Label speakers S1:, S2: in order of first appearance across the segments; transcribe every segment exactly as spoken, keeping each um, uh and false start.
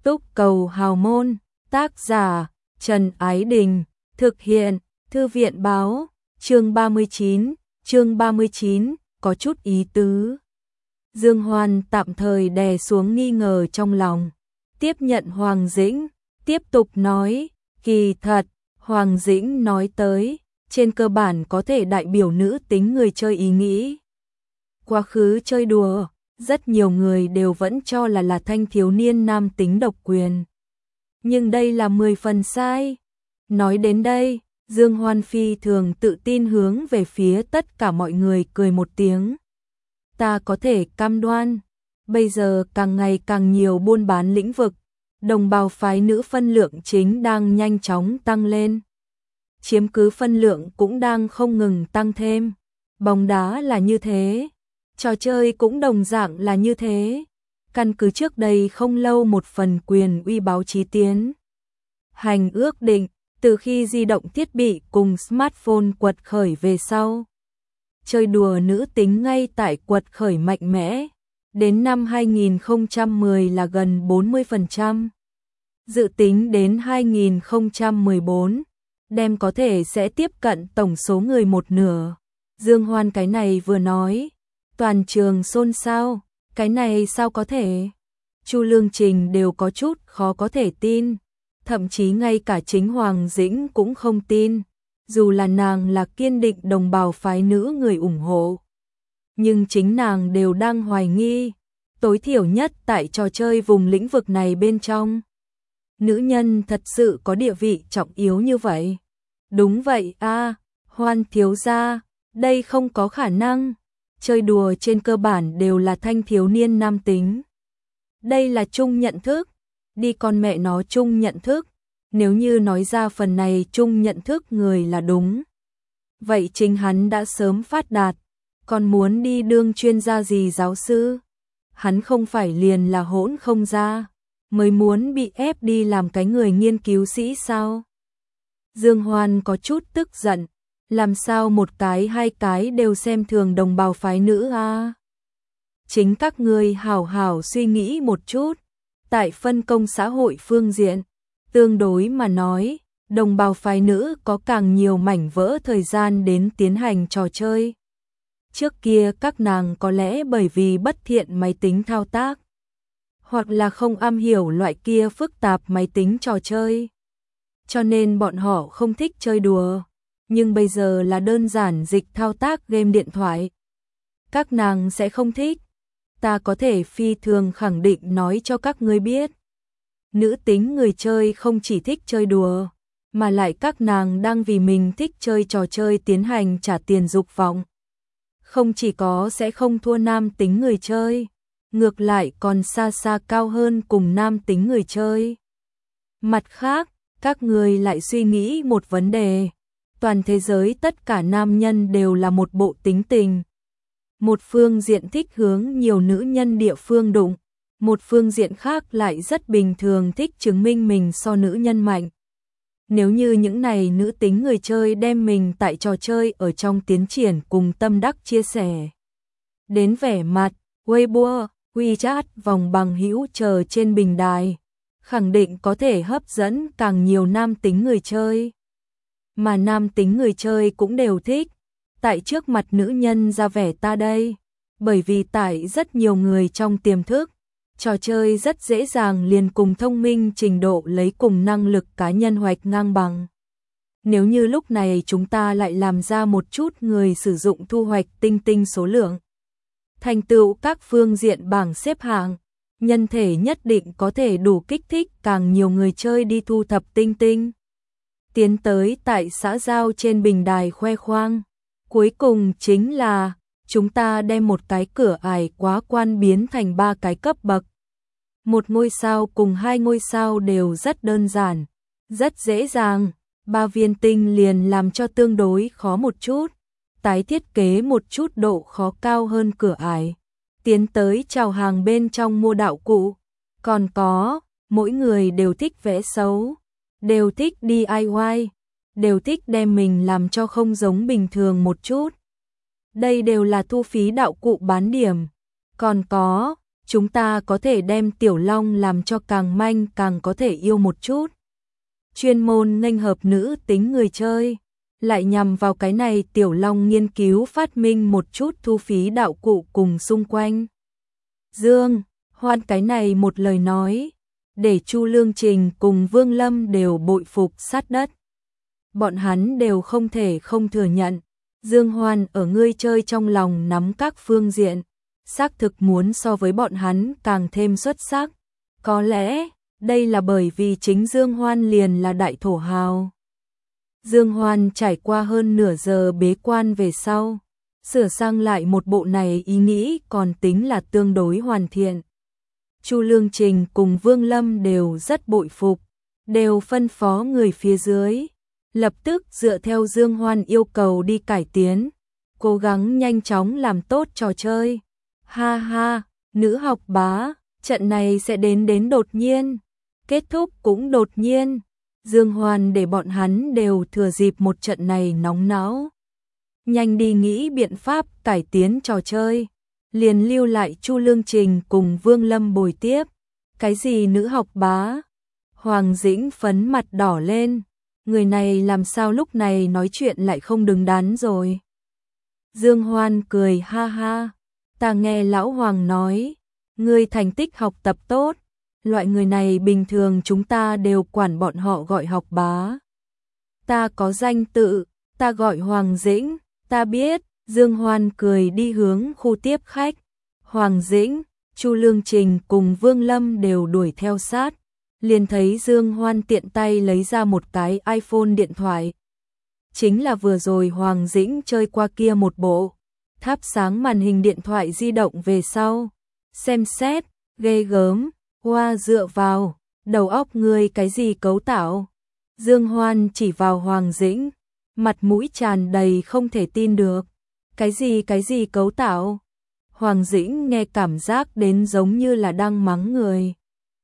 S1: Túc Cầu Hào Môn, tác giả Trần Ái Đình, thực hiện Thư viện Báo, chương ba mươi chín, chương ba mươi chín, có chút ý tứ. Dương Hoan tạm thời đè xuống nghi ngờ trong lòng, tiếp nhận Hoàng Dĩnh, tiếp tục nói, kỳ thật, Hoàng Dĩnh nói tới, trên cơ bản có thể đại biểu nữ tính người chơi ý nghĩ. Quá khứ chơi đùa, rất nhiều người đều vẫn cho là là thanh thiếu niên nam tính độc quyền. Nhưng đây là mười phần sai. Nói đến đây, Dương Hoan phi thường tự tin hướng về phía tất cả mọi người cười một tiếng. Ta có thể cam đoan, bây giờ càng ngày càng nhiều buôn bán lĩnh vực, đồng bào phái nữ phân lượng chính đang nhanh chóng tăng lên. Chiếm cứ phân lượng cũng đang không ngừng tăng thêm. Bóng đá là như thế, trò chơi cũng đồng dạng là như thế. Căn cứ trước đây không lâu một phần quyền uy báo chí tiến hành ước định, từ khi di động thiết bị cùng smartphone quật khởi về sau, chơi đùa nữ tính ngay tại quật khởi mạnh mẽ, đến năm hai nghìn không trăm mười là gần bốn mươi phần trăm. Dự tính đến hai nghìn không trăm mười bốn, đem có thể sẽ tiếp cận tổng số người một nửa. Dương Hoan cái này vừa nói, toàn trường xôn xao, cái này sao có thể? Chu Lương Trình đều có chút khó có thể tin, thậm chí ngay cả chính Hoàng Dĩnh cũng không tin, dù là nàng là kiên định đồng bào phái nữ người ủng hộ. Nhưng chính nàng đều đang hoài nghi, tối thiểu nhất tại trò chơi vùng lĩnh vực này bên trong. Nữ nhân thật sự có địa vị trọng yếu như vậy? Đúng vậy a, à, Hoan thiếu gia, đây không có khả năng. Chơi đùa trên cơ bản đều là thanh thiếu niên nam tính. Đây là chung nhận thức, đi con mẹ nó chung nhận thức. Nếu như nói ra phần này chung nhận thức người là đúng, vậy chính hắn đã sớm phát đạt, còn muốn đi đương chuyên gia gì giáo sư. Hắn không phải liền là hỗn không ra, mới muốn bị ép đi làm cái người nghiên cứu sĩ sao? Dương Hoan có chút tức giận, làm sao một cái hai cái đều xem thường đồng bào phái nữ a? À? Chính các ngươi hảo hảo suy nghĩ một chút, tại phân công xã hội phương diện, tương đối mà nói, đồng bào phái nữ có càng nhiều mảnh vỡ thời gian đến tiến hành trò chơi. Trước kia các nàng có lẽ bởi vì bất thiện máy tính thao tác, hoặc là không am hiểu loại kia phức tạp máy tính trò chơi, cho nên bọn họ không thích chơi đùa. Nhưng bây giờ là đơn giản dịch thao tác game điện thoại, các nàng sẽ không thích. Ta có thể phi thường khẳng định nói cho các ngươi biết, nữ tính người chơi không chỉ thích chơi đùa, mà lại các nàng đang vì mình thích chơi trò chơi tiến hành trả tiền dục vọng. Không chỉ có sẽ không thua nam tính người chơi, ngược lại còn xa xa cao hơn cùng nam tính người chơi. Mặt khác, các người lại suy nghĩ một vấn đề, toàn thế giới tất cả nam nhân đều là một bộ tính tình. Một phương diện thích hướng nhiều nữ nhân địa phương đụng, một phương diện khác lại rất bình thường thích chứng minh mình so nữ nhân mạnh. Nếu như những này nữ tính người chơi đem mình tại trò chơi ở trong tiến triển cùng tâm đắc chia sẻ đến vẻ mặt, Weibo, WeChat, vòng bằng hữu chờ trên bình đài, khẳng định có thể hấp dẫn càng nhiều nam tính người chơi. Mà nam tính người chơi cũng đều thích tại trước mặt nữ nhân ra vẻ ta đây, bởi vì tại rất nhiều người trong tiềm thức, trò chơi rất dễ dàng liền cùng thông minh trình độ lấy cùng năng lực cá nhân hoạch ngang bằng. Nếu như lúc này chúng ta lại làm ra một chút người sử dụng thu hoạch tinh tinh số lượng, thành tựu các phương diện bảng xếp hạng, nhân thể nhất định có thể đủ kích thích càng nhiều người chơi đi thu thập tinh tinh, tiến tới tại xã giao trên bình đài khoe khoang. Cuối cùng chính là chúng ta đem một cái cửa ải quá quan biến thành ba cái cấp bậc. Một ngôi sao cùng hai ngôi sao đều rất đơn giản, rất dễ dàng, ba viên tinh liền làm cho tương đối khó một chút, tái thiết kế một chút độ khó cao hơn cửa ải, tiến tới chào hàng bên trong mua đạo cụ. Còn có, mỗi người đều thích vẽ xấu, đều thích đê i i, đều thích đem mình làm cho không giống bình thường một chút. Đây đều là thu phí đạo cụ bán điểm. Còn có, chúng ta có thể đem Tiểu Long làm cho càng manh càng có thể yêu một chút. Chuyên môn nghênh hợp nữ tính người chơi, lại nhằm vào cái này Tiểu Long nghiên cứu phát minh một chút thu phí đạo cụ cùng xung quanh. Dương Hoan cái này một lời nói, để Chu Lương Trình cùng Vương Lâm đều bội phục sát đất. Bọn hắn đều không thể không thừa nhận, Dương Hoan ở ngươi chơi trong lòng nắm các phương diện, xác thực muốn so với bọn hắn càng thêm xuất sắc. Có lẽ, đây là bởi vì chính Dương Hoan liền là đại thổ hào. Dương Hoan trải qua hơn nửa giờ bế quan về sau, sửa sang lại một bộ này ý nghĩ còn tính là tương đối hoàn thiện. Chu Lương Trình cùng Vương Lâm đều rất bội phục, đều phân phó người phía dưới, lập tức dựa theo Dương Hoan yêu cầu đi cải tiến, cố gắng nhanh chóng làm tốt trò chơi. Ha ha, nữ học bá, trận này sẽ đến đến đột nhiên, kết thúc cũng đột nhiên. Dương Hoan để bọn hắn đều thừa dịp một trận này nóng não, nhanh đi nghĩ biện pháp cải tiến trò chơi, liền lưu lại Chu Lương Trình cùng Vương Lâm bồi tiếp. Cái gì nữ học bá? Hoàng Dĩnh phấn mặt đỏ lên, người này làm sao lúc này nói chuyện lại không đứng đắn rồi. Dương Hoan cười ha ha, ta nghe lão Hoàng nói, ngươi thành tích học tập tốt, loại người này bình thường chúng ta đều quản bọn họ gọi học bá. Ta có danh tự, ta gọi Hoàng Dĩnh, ta biết. Dương Hoan cười đi hướng khu tiếp khách. Hoàng Dĩnh, Chu Lương Trình cùng Vương Lâm đều đuổi theo sát, liền thấy Dương Hoan tiện tay lấy ra một cái iPhone điện thoại. Chính là vừa rồi Hoàng Dĩnh chơi qua kia một bộ, thắp sáng màn hình điện thoại di động về sau. Xem xét, ghê gớm, hoa dựa vào, đầu óc ngươi cái gì cấu tạo? Dương Hoan chỉ vào Hoàng Dĩnh, mặt mũi tràn đầy không thể tin được. Cái gì cái gì cấu tạo? Hoàng Dĩnh nghe cảm giác đến giống như là đang mắng người.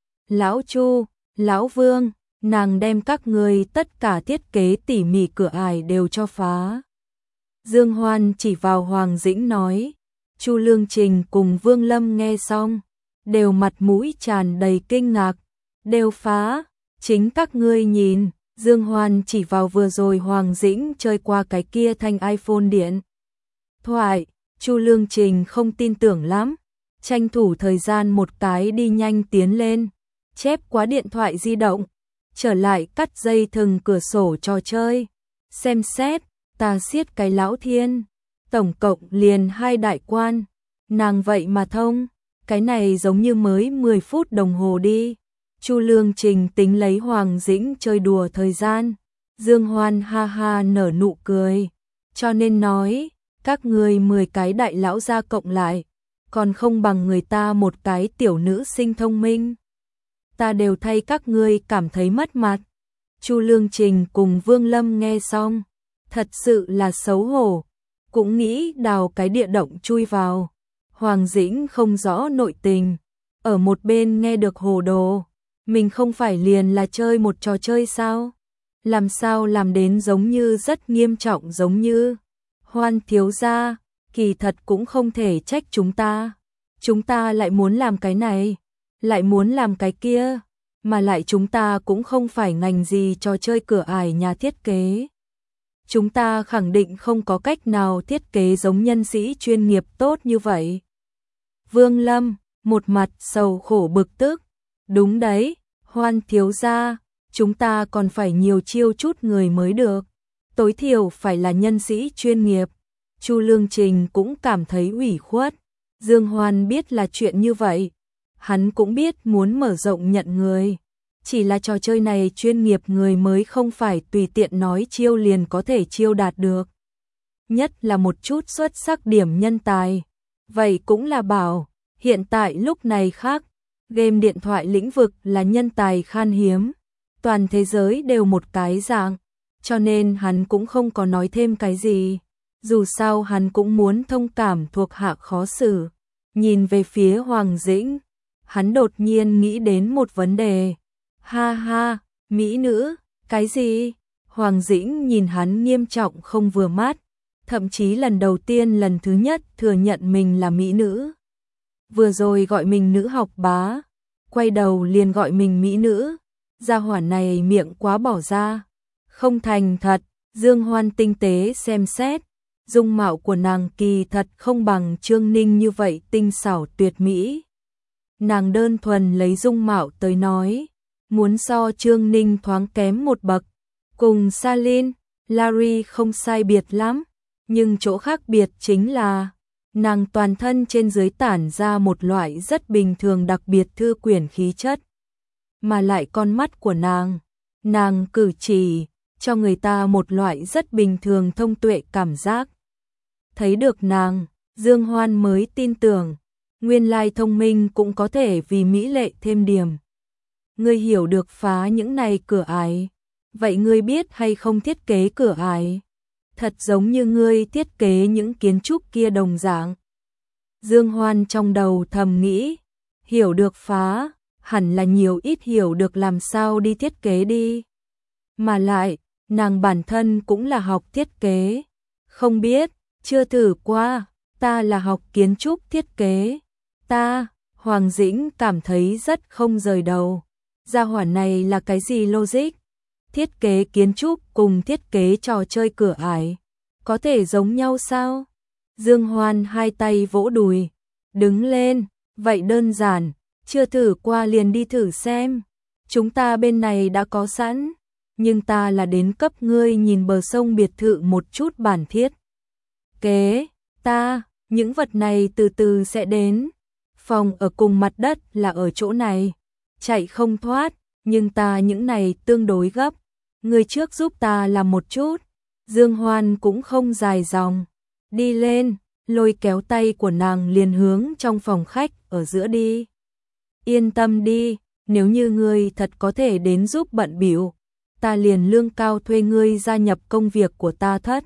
S1: Lão Chu, Lão Vương, nàng đem các người tất cả thiết kế tỉ mỉ cửa ải đều cho phá. Dương Hoan chỉ vào Hoàng Dĩnh nói. Chu Lương Trình cùng Vương Lâm nghe xong, đều mặt mũi tràn đầy kinh ngạc. Đều phá, chính các ngươi nhìn. Dương Hoan chỉ vào vừa rồi Hoàng Dĩnh chơi qua cái kia thanh iPhone điện thoại. Chu Lương Trình không tin tưởng lắm, tranh thủ thời gian một cái đi nhanh tiến lên, chép quá điện thoại di động, trở lại cắt dây thừng cửa sổ trò chơi. Xem xét, ta siết cái lão thiên, tổng cộng liền hai đại quan, nàng vậy mà thông, cái này giống như mới mười phút đồng hồ đi. Chu Lương Trình tính lấy Hoàng Dĩnh chơi đùa thời gian. Dương Hoan ha ha nở nụ cười, cho nên nói, các ngươi mười cái đại lão gia cộng lại, còn không bằng người ta một cái tiểu nữ sinh thông minh. Ta đều thay các ngươi cảm thấy mất mặt. Chu Lương Trình cùng Vương Lâm nghe xong, thật sự là xấu hổ, cũng nghĩ đào cái địa động chui vào. Hoàng Dĩnh không rõ nội tình, ở một bên nghe được hồ đồ, mình không phải liền là chơi một trò chơi sao? Làm sao làm đến giống như rất nghiêm trọng giống như. Hoan thiếu gia, kỳ thật cũng không thể trách chúng ta. Chúng ta lại muốn làm cái này, lại muốn làm cái kia, mà lại chúng ta cũng không phải ngành gì trò chơi cửa ải nhà thiết kế. Chúng ta khẳng định không có cách nào thiết kế giống nhân sĩ chuyên nghiệp tốt như vậy. Vương Lâm, một mặt sầu khổ bực tức. Đúng đấy, Hoan thiếu gia, chúng ta còn phải nhiều chiêu chút người mới được. Tối thiểu phải là nhân sĩ chuyên nghiệp. Chu Lương Trình cũng cảm thấy ủy khuất. Dương Hoan biết là chuyện như vậy, hắn cũng biết muốn mở rộng nhận người. Chỉ là trò chơi này chuyên nghiệp người mới không phải tùy tiện nói chiêu liền có thể chiêu đạt được. Nhất là một chút xuất sắc điểm nhân tài. Vậy cũng là bảo, hiện tại lúc này khác, game điện thoại lĩnh vực là nhân tài khan hiếm. Toàn thế giới đều một cái dạng, cho nên hắn cũng không có nói thêm cái gì. Dù sao hắn cũng muốn thông cảm thuộc hạ khó xử. Nhìn về phía Hoàng Dĩnh, hắn đột nhiên nghĩ đến một vấn đề. Ha ha, mỹ nữ, cái gì? Hoàng Dĩnh nhìn hắn nghiêm trọng không vừa mắt, thậm chí lần đầu tiên lần thứ nhất thừa nhận mình là mỹ nữ. vừa rồi gọi mình nữ học bá, quay đầu liền gọi mình mỹ nữ, gia hỏa này miệng quá bỏ ra, không thành thật. Dương Hoan tinh tế xem xét, dung mạo của nàng kỳ thật không bằng Trương Ninh như vậy tinh xảo tuyệt mỹ. Nàng đơn thuần lấy dung mạo tới nói, muốn so Trương Ninh thoáng kém một bậc, cùng Salin, Larry không sai biệt lắm, nhưng chỗ khác biệt chính là nàng toàn thân trên dưới tản ra một loại rất bình thường đặc biệt thư quyển khí chất, mà lại con mắt của nàng, nàng cử chỉ cho người ta một loại rất bình thường thông tuệ cảm giác. Thấy được nàng, Dương Hoan mới tin tưởng, nguyên lai thông minh cũng có thể vì mỹ lệ thêm điểm. Ngươi hiểu được phá những này cửa ải, vậy ngươi biết hay không thiết kế cửa ải? Thật giống như ngươi thiết kế những kiến trúc kia đồng dạng. Dương Hoan trong đầu thầm nghĩ, hiểu được phá, hẳn là nhiều ít hiểu được làm sao đi thiết kế đi. Mà lại, nàng bản thân cũng là học thiết kế. Không biết, chưa thử qua, ta là học kiến trúc thiết kế. Ta, Hoàng Dĩnh cảm thấy rất không rời đầu. Gia hỏa này là cái gì logic? Thiết kế kiến trúc cùng thiết kế trò chơi cửa ải, có thể giống nhau sao? Dương Hoan hai tay vỗ đùi, đứng lên, vậy đơn giản, chưa thử qua liền đi thử xem. Chúng ta bên này đã có sẵn, nhưng ta là đến cấp ngươi nhìn bờ sông biệt thự một chút bản thiết kế, ta, những vật này từ từ sẽ đến. Phòng ở cùng mặt đất là ở chỗ này, chạy không thoát, nhưng ta những này tương đối gấp, ngươi trước giúp ta làm một chút. Dương Hoan cũng không dài dòng, đi lên, lôi kéo tay của nàng liền hướng trong phòng khách ở giữa đi. Yên tâm đi, nếu như ngươi thật có thể đến giúp bận bịu, ta liền lương cao thuê ngươi gia nhập công việc của ta thất.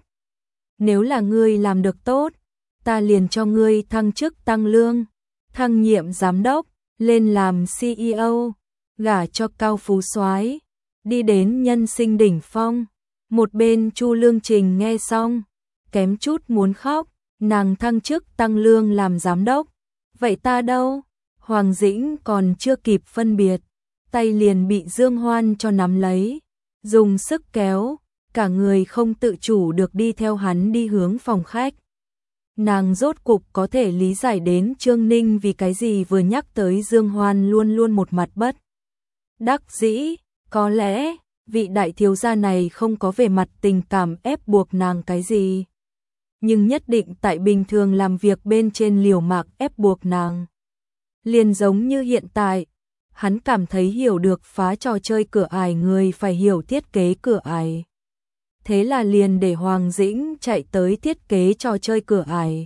S1: Nếu là ngươi làm được tốt, ta liền cho ngươi thăng chức tăng lương, thăng nhiệm giám đốc, lên làm xê e ô, gả cho cao phú soái, đi đến nhân sinh đỉnh phong. Một bên Chu Lương Trình nghe xong, kém chút muốn khóc, nàng thăng chức tăng lương làm giám đốc. Vậy ta đâu? Hoàng Dĩnh còn chưa kịp phân biệt, tay liền bị Dương Hoan cho nắm lấy, dùng sức kéo, cả người không tự chủ được đi theo hắn đi hướng phòng khách. Nàng rốt cục có thể lý giải đến Trương Ninh vì cái gì vừa nhắc tới Dương Hoan luôn luôn một mặt bất đắc dĩ, có lẽ vị đại thiếu gia này không có về mặt tình cảm ép buộc nàng cái gì, nhưng nhất định tại bình thường làm việc bên trên liều mạng ép buộc nàng. Liền giống như hiện tại, hắn cảm thấy hiểu được phá trò chơi cửa ải người phải hiểu thiết kế cửa ải. Thế là liền để Hoàng Dĩnh chạy tới thiết kế trò chơi cửa ải.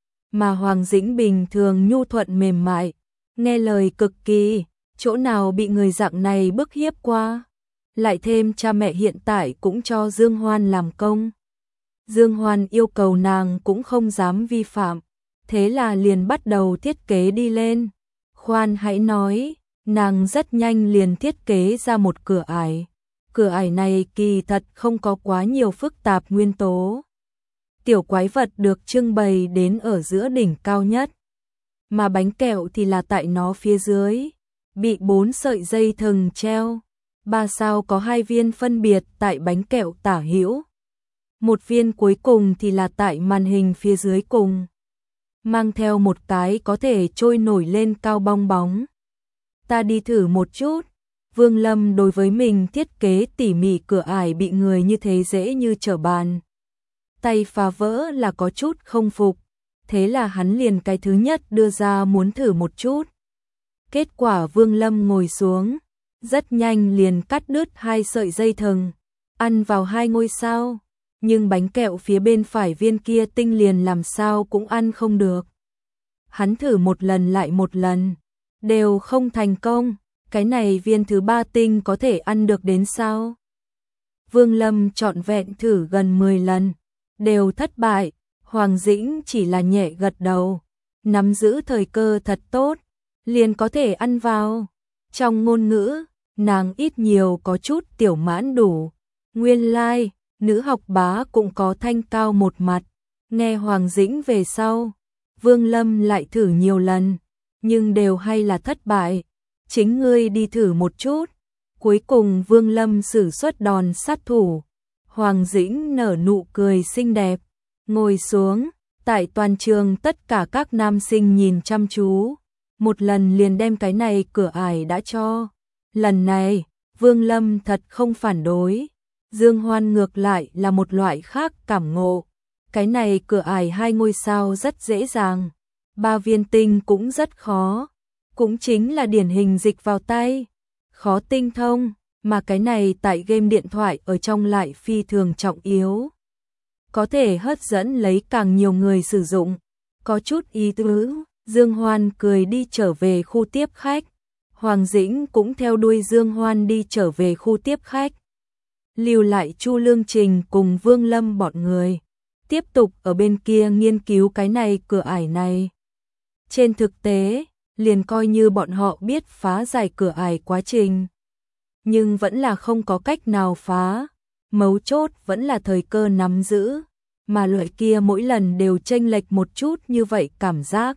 S1: Mà Hoàng Dĩnh bình thường nhu thuận mềm mại, nghe lời cực kỳ, chỗ nào bị người dạng này bức hiếp qua. Lại thêm cha mẹ hiện tại cũng cho Dương Hoan làm công. Dương Hoan yêu cầu nàng cũng không dám vi phạm, thế là liền bắt đầu thiết kế đi lên. Khoan hãy nói, nàng rất nhanh liền thiết kế ra một cửa ải. Cửa ải này kỳ thật không có quá nhiều phức tạp nguyên tố. Tiểu quái vật được trưng bày đến ở giữa đỉnh cao nhất, mà bánh kẹo thì là tại nó phía dưới, bị bốn sợi dây thừng treo. Ba sao có hai viên phân biệt tại bánh kẹo tả hữu. Một viên cuối cùng thì là tại màn hình phía dưới cùng, mang theo một cái có thể trôi nổi lên cao bong bóng. Ta đi thử một chút. Vương Lâm đối với mình thiết kế tỉ mỉ cửa ải bị người như thế dễ như trở bàn tay phá vỡ là có chút không phục, thế là hắn liền cái thứ nhất đưa ra muốn thử một chút. Kết quả Vương Lâm ngồi xuống, rất nhanh liền cắt đứt hai sợi dây thừng, ăn vào hai ngôi sao, nhưng bánh kẹo phía bên phải viên kia tinh liền làm sao cũng ăn không được. Hắn thử một lần lại một lần, đều không thành công, cái này viên thứ ba tinh có thể ăn được đến sao? Vương Lâm trọn vẹn thử gần mười lần, đều thất bại, Hoàng Dĩnh chỉ là nhẹ gật đầu, nắm giữ thời cơ thật tốt, liền có thể ăn vào. Trong ngôn ngữ, nàng ít nhiều có chút tiểu mãn đủ, nguyên lai, like, nữ học bá cũng có thanh cao một mặt. Nghe Hoàng Dĩnh về sau, Vương Lâm lại thử nhiều lần, nhưng đều hay là thất bại. Chính ngươi đi thử một chút. Cuối cùng Vương Lâm sử xuất đòn sát thủ. Hoàng Dĩnh nở nụ cười xinh đẹp, ngồi xuống, tại toàn trường tất cả các nam sinh nhìn chăm chú, một lần liền đem cái này cửa ải đã cho. Lần này, Vương Lâm thật không phản đối, Dương Hoan ngược lại là một loại khác cảm ngộ. Cái này cửa ải hai ngôi sao rất dễ dàng, ba viên tinh cũng rất khó, cũng chính là điển hình dịch vào tay, khó tinh thông, mà cái này tại game điện thoại ở trong lại phi thường trọng yếu. Có thể hấp dẫn lấy càng nhiều người sử dụng, có chút ý tứ. Dương Hoan cười đi trở về khu tiếp khách, Hoàng Dĩnh cũng theo đuôi Dương Hoan đi trở về khu tiếp khách. Lưu lại Chu Lương Trình cùng Vương Lâm bọn người, tiếp tục ở bên kia nghiên cứu cái này cửa ải này. Trên thực tế, liền coi như bọn họ biết phá giải cửa ải quá trình, nhưng vẫn là không có cách nào phá, mấu chốt vẫn là thời cơ nắm giữ, mà loại kia mỗi lần đều chênh lệch một chút như vậy cảm giác.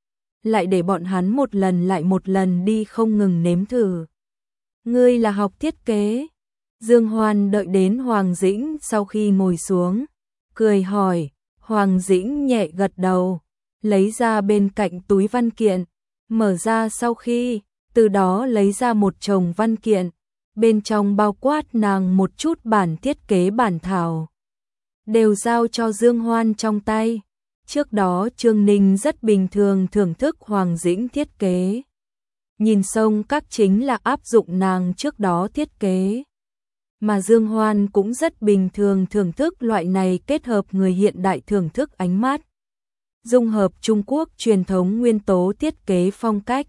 S1: Lại để bọn hắn một lần lại một lần đi không ngừng nếm thử. Ngươi là học thiết kế? Dương Hoan đợi đến Hoàng Dĩnh sau khi ngồi xuống, cười hỏi. Hoàng Dĩnh nhẹ gật đầu, lấy ra bên cạnh túi văn kiện, mở ra sau khi, từ đó lấy ra một chồng văn kiện, bên trong bao quát nàng một chút bản thiết kế bản thảo, đều giao cho Dương Hoan trong tay. Trước đó Trương Ninh rất bình thường thưởng thức Hoàng Dĩnh thiết kế, nhìn sông các chính là áp dụng nàng trước đó thiết kế. Mà Dương Hoan cũng rất bình thường thưởng thức loại này kết hợp người hiện đại thưởng thức ánh mắt, dung hợp Trung Quốc truyền thống nguyên tố thiết kế phong cách.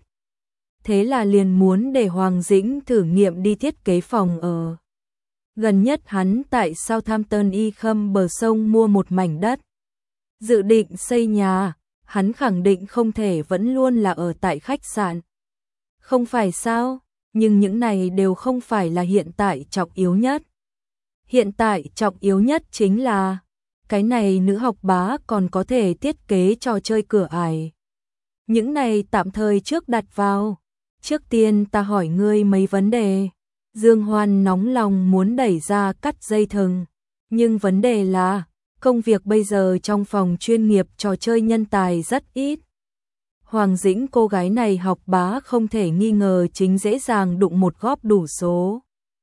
S1: Thế là liền muốn để Hoàng Dĩnh thử nghiệm đi thiết kế phòng ở. Gần nhất hắn tại Southampton y khâm bờ sông mua một mảnh đất, dự định xây nhà, hắn khẳng định không thể vẫn luôn là ở tại khách sạn. Không phải sao, nhưng những này đều không phải là hiện tại trọng yếu nhất. Hiện tại trọng yếu nhất chính là, cái này nữ học bá còn có thể thiết kế trò chơi cửa ải. Những này tạm thời trước đặt vào. Trước tiên ta hỏi ngươi mấy vấn đề. Dương Hoan nóng lòng muốn đẩy ra cắt dây thừng. Nhưng vấn đề là, công việc bây giờ trong phòng chuyên nghiệp trò chơi nhân tài rất ít. Hoàng Dĩnh cô gái này học bá không thể nghi ngờ chính dễ dàng đụng một góp đủ số.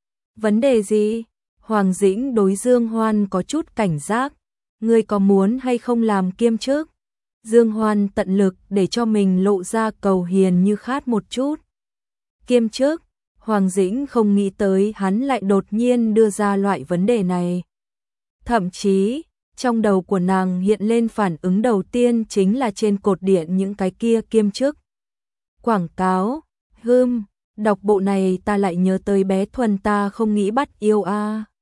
S1: Vấn đề gì? Hoàng Dĩnh đối Dương Hoan có chút cảnh giác. Ngươi có muốn hay không làm kiêm chức? Dương Hoan tận lực để cho mình lộ ra cầu hiền như khát một chút. Kiêm chức? Hoàng Dĩnh không nghĩ tới hắn lại đột nhiên đưa ra loại vấn đề này. Thậm chí, trong đầu của nàng hiện lên phản ứng đầu tiên chính là trên cột điện những cái kia kiêm chức. Quảng cáo, hừm, đọc bộ này ta lại nhớ tới bé Thuần ta không nghĩ bắt yêu a.